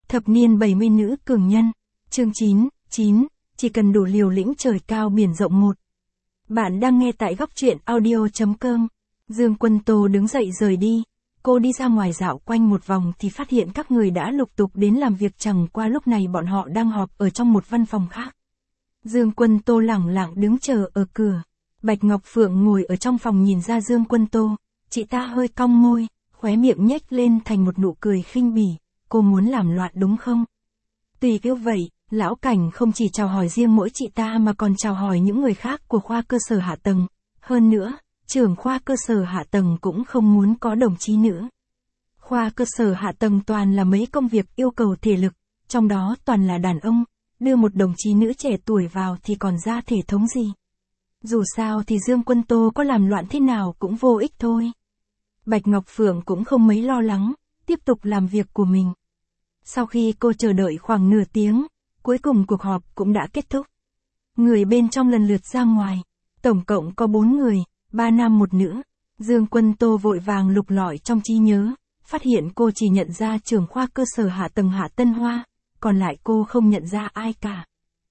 Thập niên 70 nữ cường nhân. Chương 9, chỉ cần đủ liều lĩnh trời cao biển rộng một. Bạn đang nghe tại góc truyện audio.com. Dương Quân Tô đứng dậy rời đi. Cô đi ra ngoài dạo quanh một vòng thì phát hiện các người đã lục tục đến làm việc, chẳng qua lúc này bọn họ đang họp ở trong một văn phòng khác. Dương Quân Tô lẳng lặng đứng chờ ở cửa. Bạch Ngọc Phượng ngồi ở trong phòng nhìn ra Dương Quân Tô, chị ta hơi cong môi, khóe miệng nhếch lên thành một nụ cười khinh bỉ. Cô muốn làm loạn đúng không? Tùy kiểu vậy, Lão Cảnh không chỉ chào hỏi riêng mỗi chị ta mà còn chào hỏi những người khác của khoa cơ sở hạ tầng. Hơn nữa, trưởng khoa cơ sở hạ tầng cũng không muốn có đồng chí nữ. Khoa cơ sở hạ tầng toàn là mấy công việc yêu cầu thể lực, trong đó toàn là đàn ông, đưa một đồng chí nữ trẻ tuổi vào thì còn ra thể thống gì. Dù sao thì Dương Quân Tô có làm loạn thế nào cũng vô ích thôi. Bạch Ngọc Phượng cũng không mấy lo lắng, tiếp tục làm việc của mình. Sau khi cô chờ đợi khoảng nửa tiếng, cuối cùng cuộc họp cũng đã kết thúc. Người bên trong lần lượt ra ngoài, tổng cộng có 4 người, 3 nam 1 nữ. Dương Quân Tô vội vàng lục lọi trong trí nhớ, phát hiện cô chỉ nhận ra trưởng khoa cơ sở Hạ Tầng Hạ Tân Hoa, còn lại cô không nhận ra ai cả.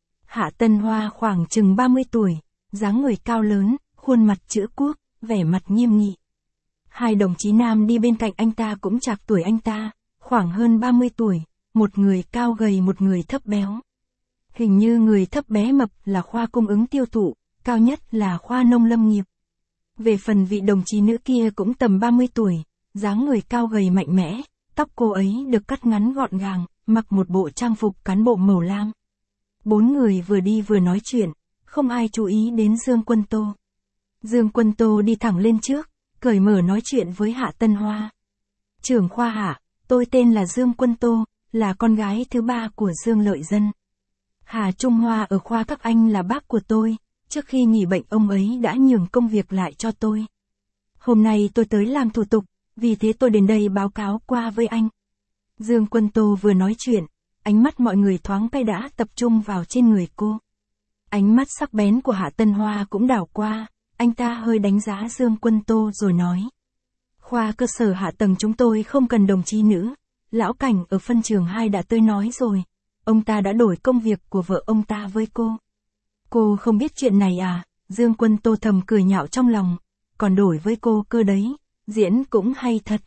Hạ Tân Hoa khoảng chừng 30 tuổi, dáng người cao lớn, khuôn mặt chữ quốc, vẻ mặt nghiêm nghị. Hai đồng chí nam đi bên cạnh anh ta cũng trạc tuổi anh ta, khoảng hơn 30 tuổi, một người cao gầy một người thấp béo. Hình như người thấp bé mập là khoa cung ứng tiêu thụ, cao nhất là khoa nông lâm nghiệp. Về phần vị đồng chí nữ kia cũng tầm 30 tuổi, dáng người cao gầy mạnh mẽ, tóc cô ấy được cắt ngắn gọn gàng, mặc một bộ trang phục cán bộ màu lam. 4 người vừa đi vừa nói chuyện, không ai chú ý đến Dương Quân Tô. Dương Quân Tô đi thẳng lên trước, cởi mở nói chuyện với Hạ Tân Hoa. Trưởng khoa Hạ, tôi tên là Dương Quân Tô, là con gái thứ 3 của Dương Lợi Dân. Hà Trung Hoa ở khoa các anh là bác của tôi, trước khi nghỉ bệnh ông ấy đã nhường công việc lại cho tôi. Hôm nay tôi tới làm thủ tục, vì thế tôi đến đây báo cáo qua với anh. Dương Quân Tô vừa nói chuyện, ánh mắt mọi người thoáng cái đã tập trung vào trên người cô. Ánh mắt sắc bén của Hạ Tân Hoa cũng đảo qua, anh ta hơi đánh giá Dương Quân Tô rồi nói. Khoa cơ sở hạ tầng chúng tôi không cần đồng chí nữ, Lão Cảnh ở phân trường 2 đã tới nói rồi, ông ta đã đổi công việc của vợ ông ta với cô. Cô không biết chuyện này à? Dương Quân Tô thầm cười nhạo trong lòng, còn đổi với cô cơ đấy, diễn cũng hay thật.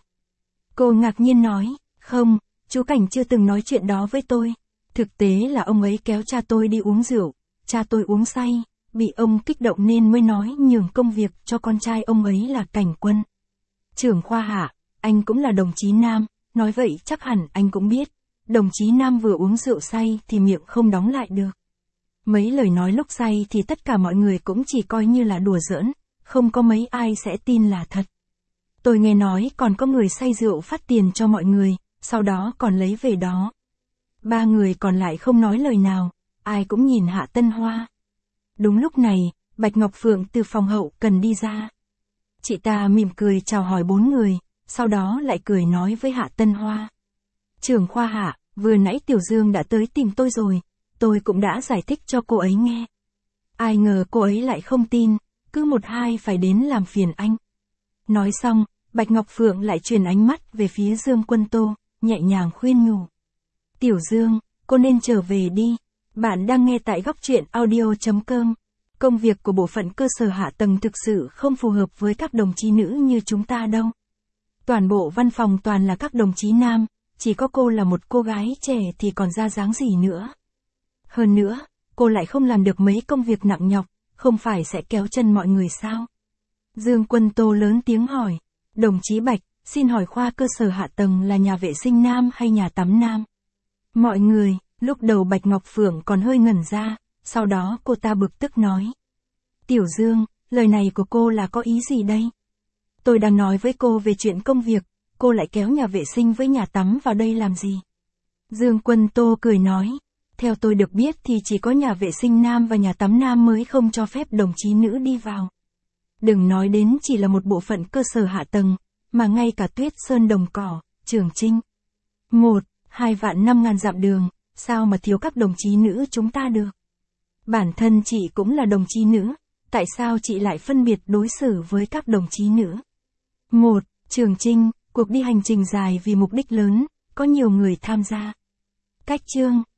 Cô ngạc nhiên nói, không, chú Cảnh chưa từng nói chuyện đó với tôi, thực tế là ông ấy kéo cha tôi đi uống rượu, cha tôi uống say, bị ông kích động nên mới nói nhường công việc cho con trai ông ấy là Cảnh Quân. Trưởng khoa Hạ, anh cũng là đồng chí nam, nói vậy chắc hẳn anh cũng biết, đồng chí nam vừa uống rượu say thì miệng không đóng lại được. Mấy lời nói lúc say thì tất cả mọi người cũng chỉ coi như là đùa giỡn, không có mấy ai sẽ tin là thật. Tôi nghe nói còn có người say rượu phát tiền cho mọi người, sau đó còn lấy về đó. 3 người còn lại không nói lời nào, ai cũng nhìn Hạ Tân Hoa. Đúng lúc này, Bạch Ngọc Phượng từ phòng hậu cần đi ra. Chị ta mỉm cười chào hỏi 4 người, sau đó lại cười nói với Hạ Tân Hoa. Trưởng khoa Hạ, vừa nãy Tiểu Dương đã tới tìm tôi rồi, tôi cũng đã giải thích cho cô ấy nghe. Ai ngờ cô ấy lại không tin, cứ một hai phải đến làm phiền anh. Nói xong, Bạch Ngọc Phượng lại truyền ánh mắt về phía Dương Quân Tô, nhẹ nhàng khuyên nhủ. Tiểu Dương, cô nên trở về đi. Bạn đang nghe tại góc truyện audio.com. Công việc của bộ phận cơ sở hạ tầng thực sự không phù hợp với các đồng chí nữ như chúng ta đâu. Toàn bộ văn phòng toàn là các đồng chí nam, chỉ có cô là một cô gái trẻ thì còn ra dáng gì nữa. Hơn nữa, cô lại không làm được mấy công việc nặng nhọc, không phải sẽ kéo chân mọi người sao? Dương Quân Tô lớn tiếng hỏi, đồng chí Bạch, xin hỏi khoa cơ sở hạ tầng là nhà vệ sinh nam hay nhà tắm nam? Mọi người, lúc đầu Bạch Ngọc Phượng còn hơi ngẩn ra, sau đó cô ta bực tức nói. Tiểu Dương, lời này của cô là có ý gì đây? Tôi đang nói với cô về chuyện công việc, cô lại kéo nhà vệ sinh với nhà tắm vào đây làm gì? Dương Quân Tô cười nói, theo tôi được biết thì chỉ có nhà vệ sinh nam và nhà tắm nam mới không cho phép đồng chí nữ đi vào. Đừng nói đến chỉ là một bộ phận cơ sở hạ tầng, mà ngay cả Tuyết Sơn Đồng Cỏ, Trường Trinh. 1-2 vạn 5.000 dặm đường, sao mà thiếu các đồng chí nữ chúng ta được? Bản thân chị cũng là đồng chí nữ, tại sao chị lại phân biệt đối xử với các đồng chí nữ? 1. Trường Trinh, cuộc đi hành trình dài vì mục đích lớn, có nhiều người tham gia. Cách chương